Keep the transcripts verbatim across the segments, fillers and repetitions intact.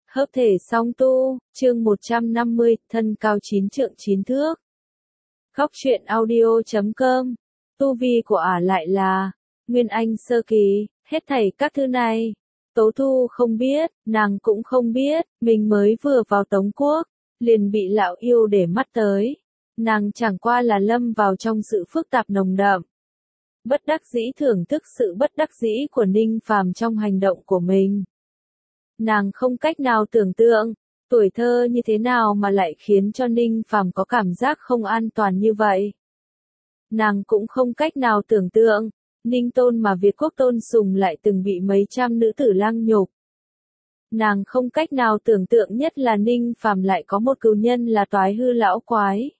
Hợp thể song tu, chương một trăm năm mươi, thân cao chín trượng chín thước. Góc truyện audio chấm com. Tu vi của ả lại là Nguyên Anh sơ kỳ, hết thảy các thứ này. Tố Thu không biết, nàng cũng không biết, mình mới vừa vào Tống Quốc, liền bị lão yêu để mắt tới. Nàng chẳng qua là lâm vào trong sự phức tạp nồng đậm. Bất đắc dĩ thưởng thức sự bất đắc dĩ của Ninh Phàm trong hành động của mình. Nàng không cách nào tưởng tượng, tuổi thơ như thế nào mà lại khiến cho Ninh Phàm có cảm giác không an toàn như vậy. Nàng cũng không cách nào tưởng tượng, Ninh Tôn mà Việt Quốc tôn sùng lại từng bị mấy trăm nữ tử lăng nhục. Nàng không cách nào tưởng tượng nhất là Ninh Phàm lại có một cừu nhân là Toái Hư lão quái.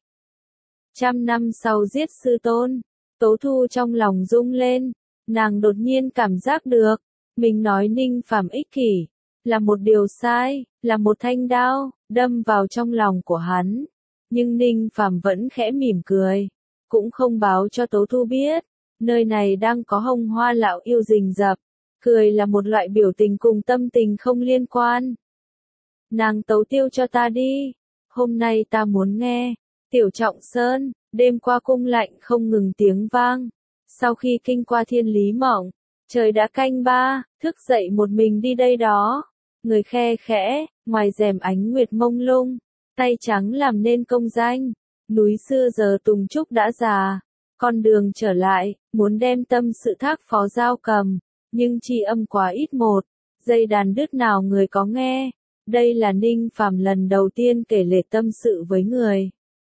Trăm năm sau giết sư tôn, Tố Thu trong lòng rung lên, nàng đột nhiên cảm giác được, mình nói Ninh Phàm ích kỷ, là một điều sai, là một thanh đao, đâm vào trong lòng của hắn. Nhưng Ninh Phàm vẫn khẽ mỉm cười, cũng không báo cho Tố Thu biết, nơi này đang có Hồng Hoa lão yêu rình rập. Cười là một loại biểu tình cùng tâm tình không liên quan. Nàng tấu tiêu cho ta đi, hôm nay ta muốn nghe. Tiểu Trọng Sơn, đêm qua cung lạnh không ngừng tiếng vang. Sau khi kinh qua thiên lý mộng, trời đã canh ba, thức dậy một mình đi đây đó. Người khe khẽ, ngoài rèm ánh nguyệt mông lung, tay trắng làm nên công danh. Núi xưa giờ tùng trúc đã già, con đường trở lại, muốn đem tâm sự thác phó giao cầm. Nhưng chi âm quá ít một, dây đàn đứt nào người có nghe. Đây là Ninh Phàm lần đầu tiên kể lể tâm sự với người.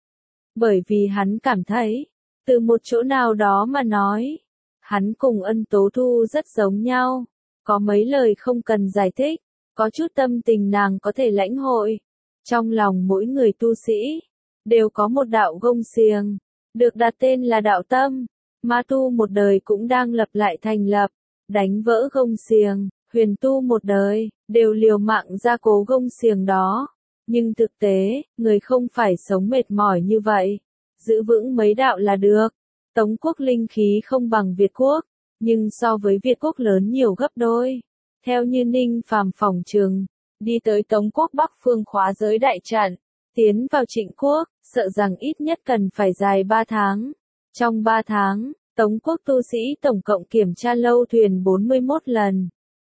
Bởi vì hắn cảm thấy, từ một chỗ nào đó mà nói, hắn cùng Ân Tố Thu rất giống nhau. Có mấy lời không cần giải thích, có chút tâm tình nàng có thể lãnh hội. Trong lòng mỗi người tu sĩ, đều có một đạo gông xiềng, được đặt tên là đạo tâm. Ma tu một đời cũng đang lập lại thành lập. Đánh vỡ gông xiềng, huyền tu một đời, đều liều mạng gia cố gông xiềng đó. Nhưng thực tế, người không phải sống mệt mỏi như vậy. Giữ vững mấy đạo là được. Tống Quốc linh khí không bằng Việt Quốc, nhưng so với Việt Quốc lớn nhiều gấp đôi. Theo như Ninh Phàm phỏng chừng, đi tới Tống Quốc Bắc phương khóa giới đại trận, tiến vào Trịnh Quốc, sợ rằng ít nhất cần phải dài ba tháng. Trong ba tháng, Tống Quốc tu sĩ tổng cộng kiểm tra lâu thuyền bốn mươi mốt lần.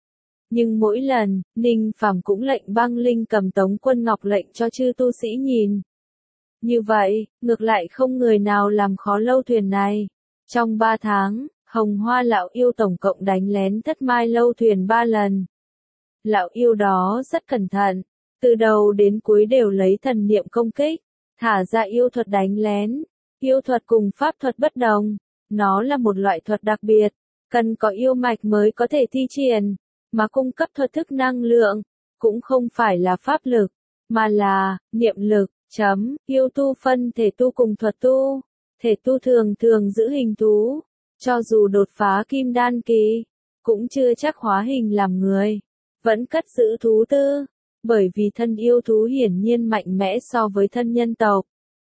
Nhưng mỗi lần, Ninh Phàm cũng lệnh băng linh cầm Tống Quân Ngọc lệnh cho chư tu sĩ nhìn. Như vậy, ngược lại không người nào làm khó lâu thuyền này. Trong ba tháng, Hồng Hoa lão yêu tổng cộng đánh lén Thất Mai lâu thuyền ba lần. Lão yêu đó rất cẩn thận, từ đầu đến cuối đều lấy thần niệm công kích, thả ra yêu thuật đánh lén. Yêu thuật cùng pháp thuật bất đồng. Nó là một loại thuật đặc biệt, cần có yêu mạch mới có thể thi triển, mà cung cấp thuật thức năng lượng, cũng không phải là pháp lực, mà là niệm lực. Chấm, yêu tu phân thể tu cùng thuật tu, thể tu thường thường giữ hình thú, cho dù đột phá kim đan kỳ, cũng chưa chắc hóa hình làm người, vẫn cất giữ thú tư, bởi vì thân yêu thú hiển nhiên mạnh mẽ so với thân nhân tộc.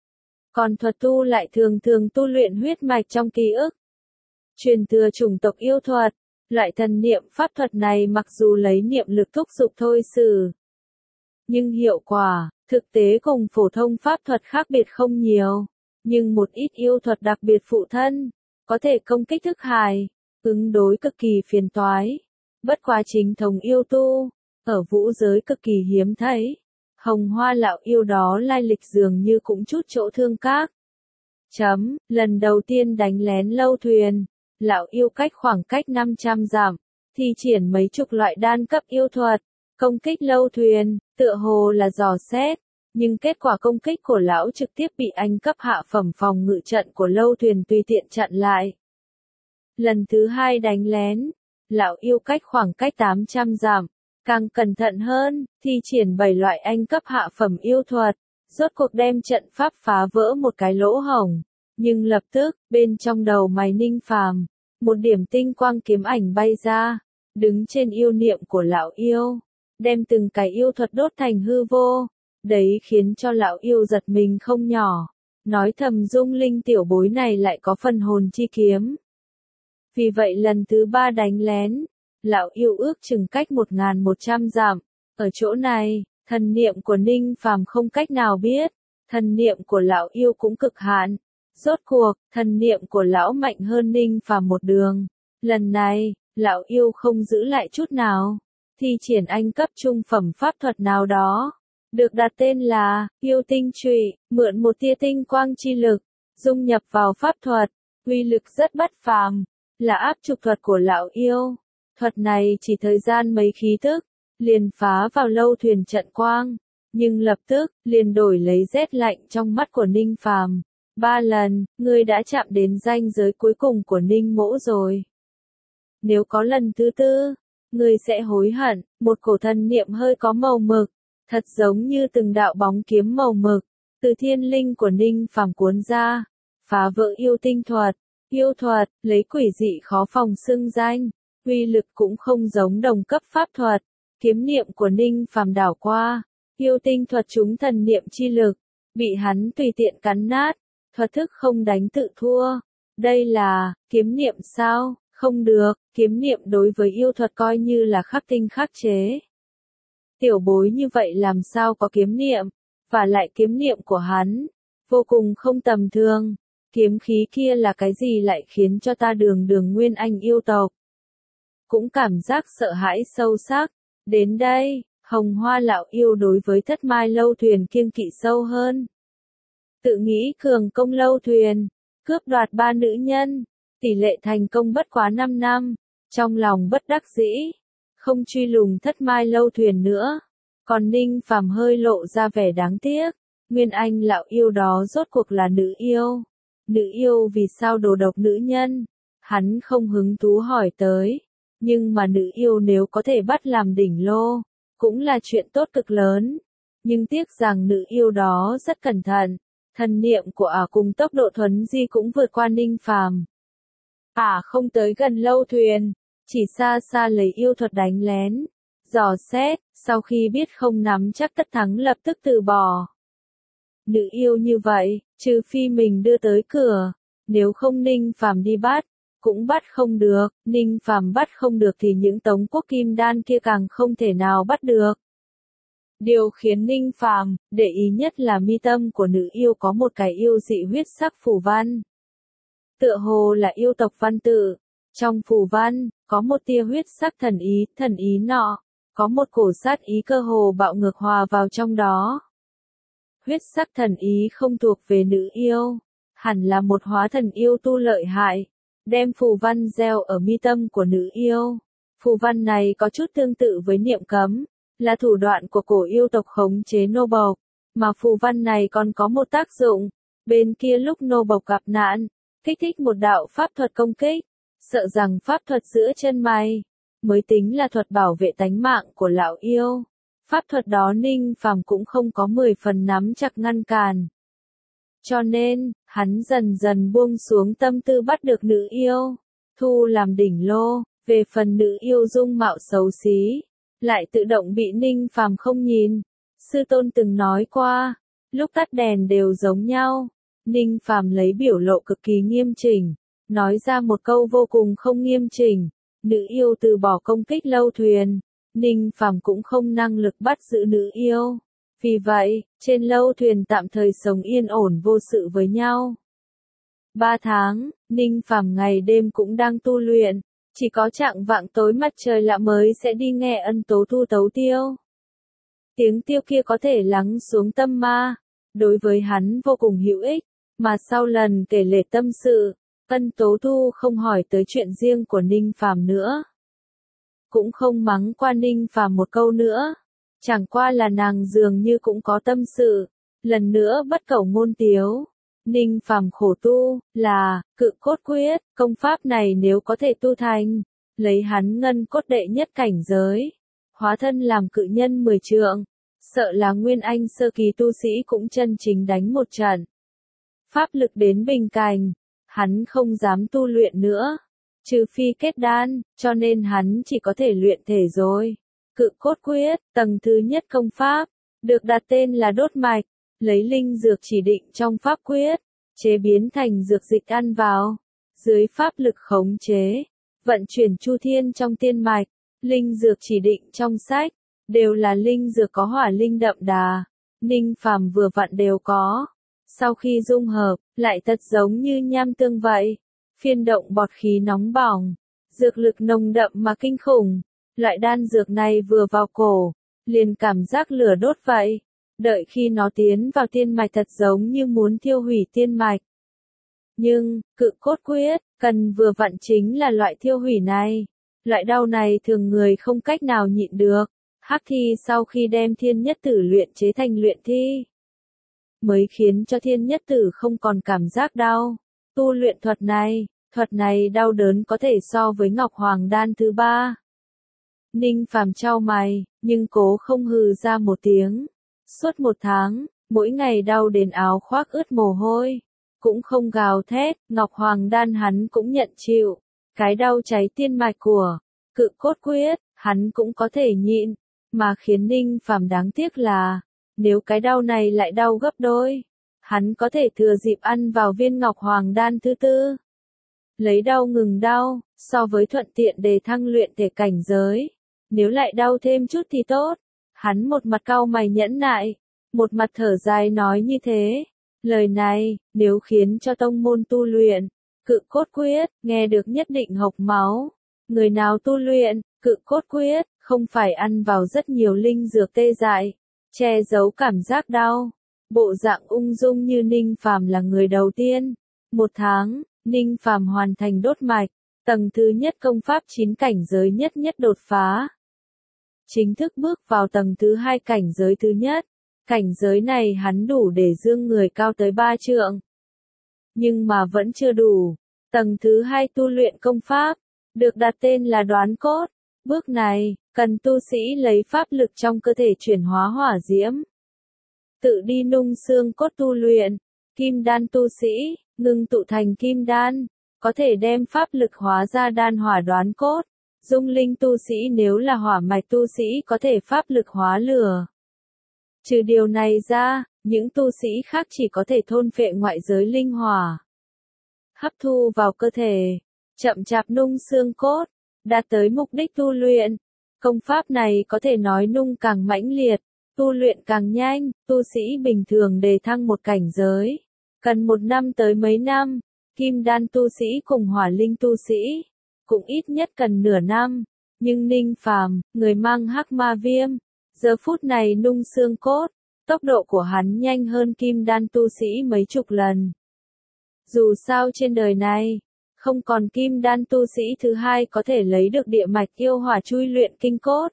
Còn thuật tu lại thường thường tu luyện huyết mạch trong ký ức. Truyền thừa chủng tộc yêu thuật, loại thần niệm pháp thuật này mặc dù lấy niệm lực thúc giục thôi xử, nhưng hiệu quả, thực tế cùng phổ thông pháp thuật khác biệt không nhiều. Nhưng một ít yêu thuật đặc biệt phụ thân, có thể công kích thức hài, ứng đối cực kỳ phiền toái. Bất quá chính thống yêu tu, ở vũ giới cực kỳ hiếm thấy. Hồng Hoa lão yêu đó lai lịch dường như cũng chút chỗ thương các. Chấm, lần đầu tiên đánh lén lâu thuyền, lão yêu cách khoảng cách năm trăm dặm, thi triển mấy chục loại đan cấp yêu thuật, công kích lâu thuyền, tựa hồ là dò xét, nhưng kết quả công kích của lão trực tiếp bị anh cấp hạ phẩm phòng ngự trận của lâu thuyền tùy tiện chặn lại. Lần thứ hai đánh lén, lão yêu cách khoảng cách tám trăm dặm. Càng cẩn thận hơn, thi triển bảy loại anh cấp hạ phẩm yêu thuật, rốt cuộc đem trận pháp phá vỡ một cái lỗ hổng. Nhưng lập tức, bên trong đầu mày Ninh Phàm, một điểm tinh quang kiếm ảnh bay ra, đứng trên yêu niệm của lão yêu, đem từng cái yêu thuật đốt thành hư vô. Đấy khiến cho lão yêu giật mình không nhỏ, nói thầm Dung Linh tiểu bối này lại có phần hồn chi kiếm. Vì vậy lần thứ ba đánh lén, lão yêu ước chừng cách một nghìn một trăm dặm, Ở chỗ này, thần niệm của Ninh Phàm không cách nào biết, thần niệm của lão yêu cũng cực hạn. Rốt cuộc, thần niệm của lão mạnh hơn Ninh Phàm một đường. Lần này, lão yêu không giữ lại chút nào, thi triển anh cấp trung phẩm pháp thuật nào đó, được đặt tên là Yêu Tinh Trụy, mượn một tia tinh quang chi lực, dung nhập vào pháp thuật, uy lực rất bất phàm, là áp trục thuật của lão yêu. Thuật này chỉ thời gian mấy khí tức, liền phá vào lâu thuyền trận quang, nhưng lập tức, liền đổi lấy rét lạnh trong mắt của Ninh Phàm. Ba lần, ngươi đã chạm đến ranh giới cuối cùng của Ninh Mỗ rồi. Nếu có lần thứ tư, ngươi sẽ hối hận. Một cổ thần niệm hơi có màu mực, thật giống như từng đạo bóng kiếm màu mực, từ thiên linh của Ninh Phàm cuốn ra, phá vỡ yêu tinh thuật. Yêu thuật, lấy quỷ dị khó phòng xưng danh, uy lực cũng không giống đồng cấp pháp thuật. Kiếm niệm của Ninh Phàm đảo qua, yêu tinh thuật trúng thần niệm chi lực, bị hắn tùy tiện cắn nát, thuật thức không đánh tự thua. Đây là kiếm niệm sao? Không được, kiếm niệm đối với yêu thuật coi như là khắc tinh khắc chế. Tiểu bối như vậy làm sao có kiếm niệm, và lại kiếm niệm của hắn, vô cùng không tầm thường. Kiếm khí kia là cái gì lại khiến cho ta đường đường nguyên anh yêu tộc cũng cảm giác sợ hãi sâu sắc. Đến đây, Hồng Hoa lão yêu đối với Thất Mai lâu thuyền kiêng kỵ sâu hơn. Tự nghĩ cường công lâu thuyền, cướp đoạt ba nữ nhân, tỷ lệ thành công bất quá năm năm, trong lòng bất đắc dĩ, không truy lùng Thất Mai lâu thuyền nữa. Còn Ninh Phàm hơi lộ ra vẻ đáng tiếc, nguyên anh lão yêu đó rốt cuộc là nữ yêu. Nữ yêu vì sao đồ độc nữ nhân? Hắn không hứng thú hỏi tới, nhưng mà nữ yêu nếu có thể bắt làm đỉnh lô, cũng là chuyện tốt cực lớn. Nhưng tiếc rằng nữ yêu đó rất cẩn thận, thần niệm của ả cùng tốc độ thuấn di cũng vượt qua Ninh Phàm. Ả không tới gần lâu thuyền, chỉ xa xa lấy yêu thuật đánh lén, dò xét, sau khi biết không nắm chắc tất thắng lập tức từ bỏ. Nữ yêu như vậy, trừ phi mình đưa tới cửa, nếu không Ninh Phàm đi bắt, cũng bắt không được. Ninh Phàm bắt không được thì những tống quốc kim đan kia càng không thể nào bắt được. Điều khiến Ninh Phàm để ý nhất là mi tâm của nữ yêu có một cái yêu dị huyết sắc phù văn. Tựa hồ là yêu tộc văn tự, trong phù văn, có một tia huyết sắc thần ý, thần ý nọ, có một cổ sát ý cơ hồ bạo ngược hòa vào trong đó. Huyết sắc thần ý không thuộc về nữ yêu, hẳn là một hóa thần yêu tu lợi hại, đem phù văn gieo ở mi tâm của nữ yêu. Phù văn này có chút tương tự với niệm cấm, là thủ đoạn của cổ yêu tộc khống chế nô bộc, mà phù văn này còn có một tác dụng, bên kia lúc nô bộc gặp nạn, kích thích một đạo pháp thuật công kích, sợ rằng pháp thuật giữa chân mày, mới tính là thuật bảo vệ tánh mạng của lão yêu. Pháp thuật đó Ninh Phàm cũng không có mười phần nắm chặt ngăn cản. Cho nên, hắn dần dần buông xuống tâm tư bắt được nữ yêu, thu làm đỉnh lô. Về phần nữ yêu dung mạo xấu xí, lại tự động bị Ninh Phàm không nhìn. Sư tôn từng nói qua, lúc tắt đèn đều giống nhau. Ninh Phàm lấy biểu lộ cực kỳ nghiêm chỉnh, nói ra một câu vô cùng không nghiêm chỉnh. Nữ yêu từ bỏ công kích lâu thuyền, Ninh Phàm cũng không năng lực bắt giữ nữ yêu. Vì vậy, trên lâu thuyền tạm thời sống yên ổn vô sự với nhau. Ba tháng, Ninh Phàm ngày đêm cũng đang tu luyện, chỉ có chạng vạng tối mặt trời lạ mới sẽ đi nghe Ân Tố Thu tấu tiêu. Tiếng tiêu kia có thể lắng xuống tâm ma, đối với hắn vô cùng hữu ích, mà sau lần kể lể tâm sự, Ân Tố Thu không hỏi tới chuyện riêng của Ninh Phàm nữa. Cũng không mắng qua Ninh Phàm một câu nữa. Chẳng qua là nàng dường như cũng có tâm sự, lần nữa bất cẩu ngôn tiếu. Ninh Phàm khổ tu, là, cự cốt quyết, công pháp này nếu có thể tu thành, lấy hắn ngân cốt đệ nhất cảnh giới, hóa thân làm cự nhân mười trượng, sợ là nguyên anh sơ kỳ tu sĩ cũng chân chính đánh một trận. Pháp lực đến bình cảnh, hắn không dám tu luyện nữa, trừ phi kết đan, cho nên hắn chỉ có thể luyện thể rồi. Cự cốt quyết, tầng thứ nhất công pháp, được đặt tên là đốt mạch, lấy linh dược chỉ định trong pháp quyết, chế biến thành dược dịch ăn vào, dưới pháp lực khống chế, vận chuyển chu thiên trong tiên mạch, linh dược chỉ định trong sách, đều là linh dược có hỏa linh đậm đà, Ninh Phàm vừa vặn đều có. Sau khi dung hợp, lại thật giống như nham tương vậy, phiên động bọt khí nóng bỏng, dược lực nồng đậm mà kinh khủng. Loại đan dược này vừa vào cổ, liền cảm giác lửa đốt vậy, đợi khi nó tiến vào tiên mạch thật giống như muốn thiêu hủy tiên mạch. Nhưng, cự cốt quyết, cần vừa vặn chính là loại thiêu hủy này. Loại đau này thường người không cách nào nhịn được. Hắc thi sau khi đem thiên nhất tử luyện chế thành luyện thi, mới khiến cho thiên nhất tử không còn cảm giác đau. Tu luyện thuật này, thuật này đau đớn có thể so với Ngọc Hoàng đan thứ ba. Ninh Phàm chau mày, nhưng cố không hừ ra một tiếng. Suốt một tháng, mỗi ngày đau đến áo khoác ướt mồ hôi, cũng không gào thét. Ngọc Hoàng đan hắn cũng nhận chịu, cái đau cháy tiên mạch của cự cốt quyết, hắn cũng có thể nhịn. Mà khiến Ninh Phàm đáng tiếc là, nếu cái đau này lại đau gấp đôi, hắn có thể thừa dịp ăn vào viên Ngọc Hoàng đan thứ tư. Lấy đau ngừng đau, so với thuận tiện để thăng luyện thể cảnh giới. Nếu lại đau thêm chút thì tốt. Hắn một mặt cau mày nhẫn nại, một mặt thở dài nói như thế. Lời này, nếu khiến cho tông môn tu luyện cự cốt quyết, nghe được nhất định hộc máu. Người nào tu luyện cự cốt quyết, không phải ăn vào rất nhiều linh dược tê dại, che giấu cảm giác đau. Bộ dạng ung dung như Ninh Phàm là người đầu tiên. Một tháng, Ninh Phàm hoàn thành đốt mạch, tầng thứ nhất công pháp chín cảnh giới nhất nhất đột phá. Chính thức bước vào tầng thứ hai cảnh giới thứ nhất. Cảnh giới này hắn đủ để dương người cao tới ba trượng. Nhưng mà vẫn chưa đủ. Tầng thứ hai tu luyện công pháp, được đặt tên là đoán cốt. Bước này, cần tu sĩ lấy pháp lực trong cơ thể chuyển hóa hỏa diễm. Tự đi nung xương cốt tu luyện, kim đan tu sĩ, ngưng tụ thành kim đan, có thể đem pháp lực hóa ra đan hỏa đoán cốt. Dung linh tu sĩ nếu là hỏa mạch tu sĩ có thể pháp lực hóa lửa. Trừ điều này ra, những tu sĩ khác chỉ có thể thôn phệ ngoại giới linh hỏa, hấp thu vào cơ thể, chậm chạp nung xương cốt, đạt tới mục đích tu luyện. Công pháp này có thể nói nung càng mãnh liệt, tu luyện càng nhanh. Tu sĩ bình thường đề thăng một cảnh giới, cần một năm tới mấy năm. Kim đan tu sĩ cùng hỏa linh tu sĩ, cũng ít nhất cần nửa năm. Nhưng Ninh Phàm, người mang hắc ma viêm, giờ phút này nung xương cốt, tốc độ của hắn nhanh hơn kim đan tu sĩ mấy chục lần. Dù sao trên đời này, không còn kim đan tu sĩ thứ hai có thể lấy được địa mạch yêu hỏa chui luyện kinh cốt.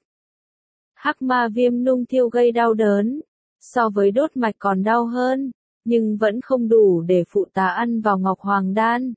Hắc ma viêm nung thiêu gây đau đớn, so với đốt mạch còn đau hơn, nhưng vẫn không đủ để phụ tá ăn vào Ngọc Hoàng đan.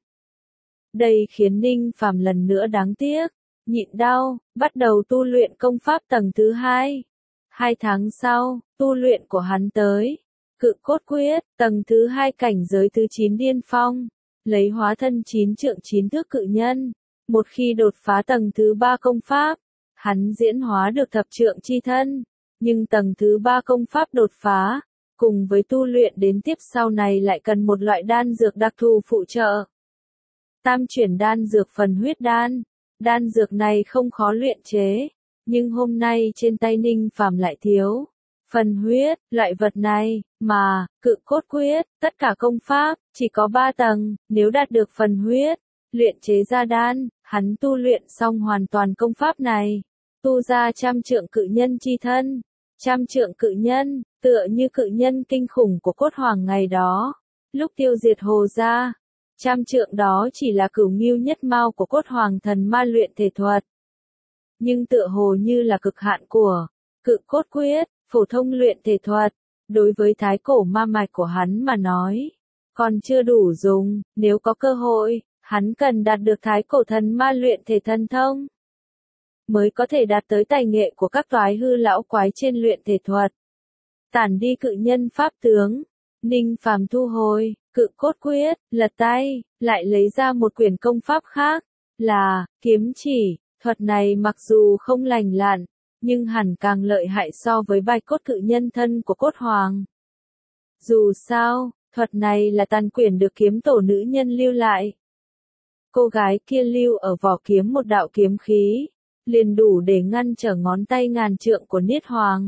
Đây khiến Ninh Phàm lần nữa đáng tiếc, nhịn đau, bắt đầu tu luyện công pháp tầng thứ hai. Hai tháng sau, tu luyện của hắn tới cự cốt quyết, tầng thứ hai cảnh giới thứ chín điên phong, lấy hóa thân chín trượng chín thước cự nhân. Một khi đột phá tầng thứ ba công pháp, hắn diễn hóa được thập trượng chi thân. Nhưng tầng thứ ba công pháp đột phá, cùng với tu luyện đến tiếp sau này lại cần một loại đan dược đặc thù phụ trợ. Tam chuyển đan dược phần huyết đan. Đan dược này không khó luyện chế, nhưng hôm nay trên tay Ninh Phàm lại thiếu phần huyết. Loại vật này, mà, cự cốt quyết, tất cả công pháp, chỉ có ba tầng. Nếu đạt được phần huyết, luyện chế ra đan, hắn tu luyện xong hoàn toàn công pháp này, tu ra trăm trượng cự nhân chi thân. Trăm trượng cự nhân, tựa như cự nhân kinh khủng của cốt hoàng ngày đó, lúc tiêu diệt Hồ gia. Trăm trượng đó chỉ là cửu ngưu nhất mao của cốt hoàng thần ma luyện thể thuật. Nhưng tựa hồ như là cực hạn của cự cốt quyết, phổ thông luyện thể thuật, đối với thái cổ ma mạch của hắn mà nói, còn chưa đủ dùng. Nếu có cơ hội, hắn cần đạt được thái cổ thần ma luyện thể thần thông, mới có thể đạt tới tài nghệ của các toái hư lão quái trên luyện thể thuật. Tản đi cự nhân pháp tướng, Ninh Phàm thu hồi cự cốt quyết, lật tay, lại lấy ra một quyển công pháp khác, là kiếm chỉ. Thuật này mặc dù không lành lặn, nhưng hẳn càng lợi hại so với bạch cốt cự nhân thân của cốt hoàng. Dù sao, thuật này là tàn quyển được kiếm tổ nữ nhân lưu lại. Cô gái kia lưu ở vỏ kiếm một đạo kiếm khí, liền đủ để ngăn trở ngón tay ngàn trượng của Niết Hoàng.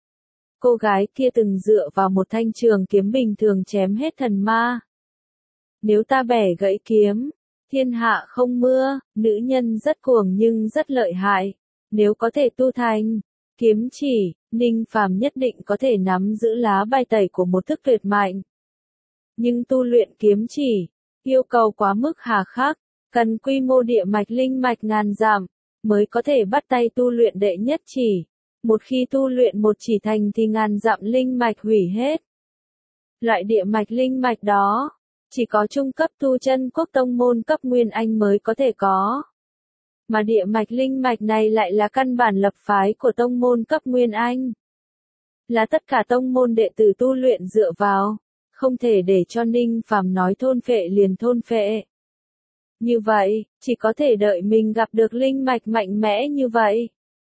Cô gái kia từng dựa vào một thanh trường kiếm bình thường chém hết thần ma. Nếu ta bẻ gãy kiếm, thiên hạ không mưa, nữ nhân rất cuồng nhưng rất lợi hại. Nếu có thể tu thành kiếm chỉ, Ninh Phàm nhất định có thể nắm giữ lá bài tẩy của một thức tuyệt mạnh. Nhưng tu luyện kiếm chỉ, yêu cầu quá mức hà khắc, cần quy mô địa mạch linh mạch ngàn dặm, mới có thể bắt tay tu luyện đệ nhất chỉ. Một khi tu luyện một chỉ thành thì ngàn dặm linh mạch hủy hết. Loại địa mạch linh mạch đó, chỉ có trung cấp tu chân quốc tông môn cấp Nguyên Anh mới có thể có. Mà địa mạch linh mạch này lại là căn bản lập phái của tông môn cấp Nguyên Anh. Là tất cả tông môn đệ tử tu luyện dựa vào, không thể để cho Ninh Phàm nói thôn phệ liền thôn phệ. Như vậy, chỉ có thể đợi mình gặp được linh mạch mạnh mẽ như vậy.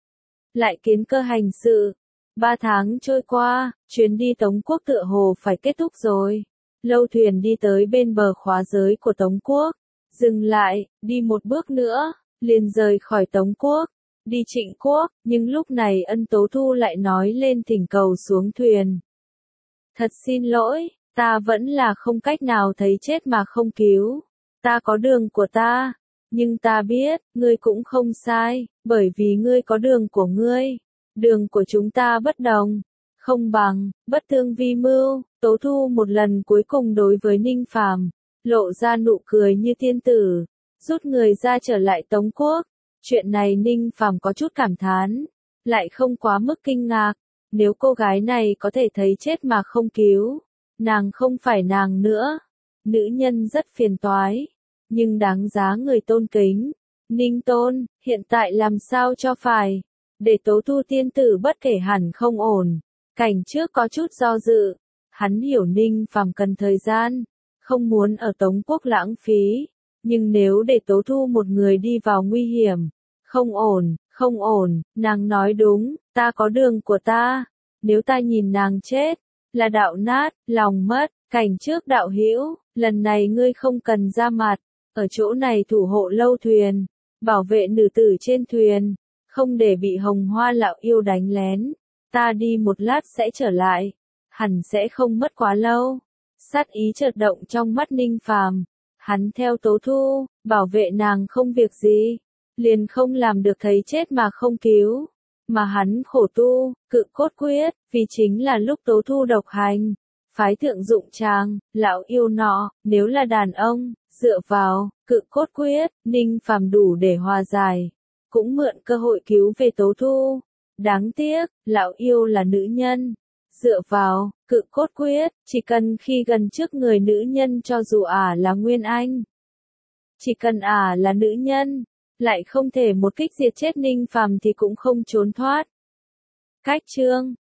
Lại kiến cơ hành sự. Ba tháng trôi qua, chuyến đi Tống Quốc tựa hồ phải kết thúc rồi. Lâu thuyền đi tới bên bờ khóa giới của Tống Quốc. Dừng lại, đi một bước nữa, liền rời khỏi Tống Quốc. Đi Trịnh Quốc, nhưng lúc này Ân Tố Thu lại nói lên thỉnh cầu xuống thuyền. Thật xin lỗi, ta vẫn là không cách nào thấy chết mà không cứu. Ta có đường của ta. Nhưng ta biết, ngươi cũng không sai, bởi vì ngươi có đường của ngươi. Đường của chúng ta bất đồng. Không bằng, bất tương vi mưu. Tố Thu một lần cuối cùng đối với Ninh Phàm lộ ra nụ cười như tiên tử, rút người ra trở lại Tống Quốc. Chuyện này Ninh Phàm có chút cảm thán, lại không quá mức kinh ngạc. Nếu cô gái này có thể thấy chết mà không cứu, nàng không phải nàng nữa. Nữ nhân rất phiền toái, nhưng đáng giá người tôn kính. Ninh Tôn, hiện tại làm sao cho phải? Để Tố Thu tiên tử bất kể hẳn không ổn. Cảnh trước có chút do dự. Hắn hiểu Ninh Phàm cần thời gian, không muốn ở Tống Quốc lãng phí. Nhưng nếu để Tố Thu một người đi vào nguy hiểm, không ổn, không ổn, nàng nói đúng, ta có đường của ta. Nếu ta nhìn nàng chết, là đạo nát, lòng mất. Cảnh trước đạo hữu, lần này ngươi không cần ra mặt, ở chỗ này thủ hộ lâu thuyền, bảo vệ nữ tử trên thuyền, không để bị Hồng Hoa lão yêu đánh lén. Ta đi một lát sẽ trở lại, hẳn sẽ không mất quá lâu. Sát ý chợt động trong mắt Ninh Phàm, hắn theo Tố Thu, bảo vệ nàng không việc gì, liền không làm được thấy chết mà không cứu. Mà hắn khổ tu, cự cốt quyết, vì chính là lúc Tố Thu độc hành. Phái thượng dụng tràng, lão yêu nọ, nếu là đàn ông, dựa vào, cự cốt quyết, Ninh Phàm đủ để hòa giải. Cũng mượn cơ hội cứu về Tố Thu. Đáng tiếc, lão yêu là nữ nhân. Dựa vào, cự cốt quyết, chỉ cần khi gần trước người nữ nhân cho dù ả à là Nguyên Anh. Chỉ cần ả à là nữ nhân, lại không thể một kích diệt chết Ninh Phàm thì cũng không trốn thoát. Cách chương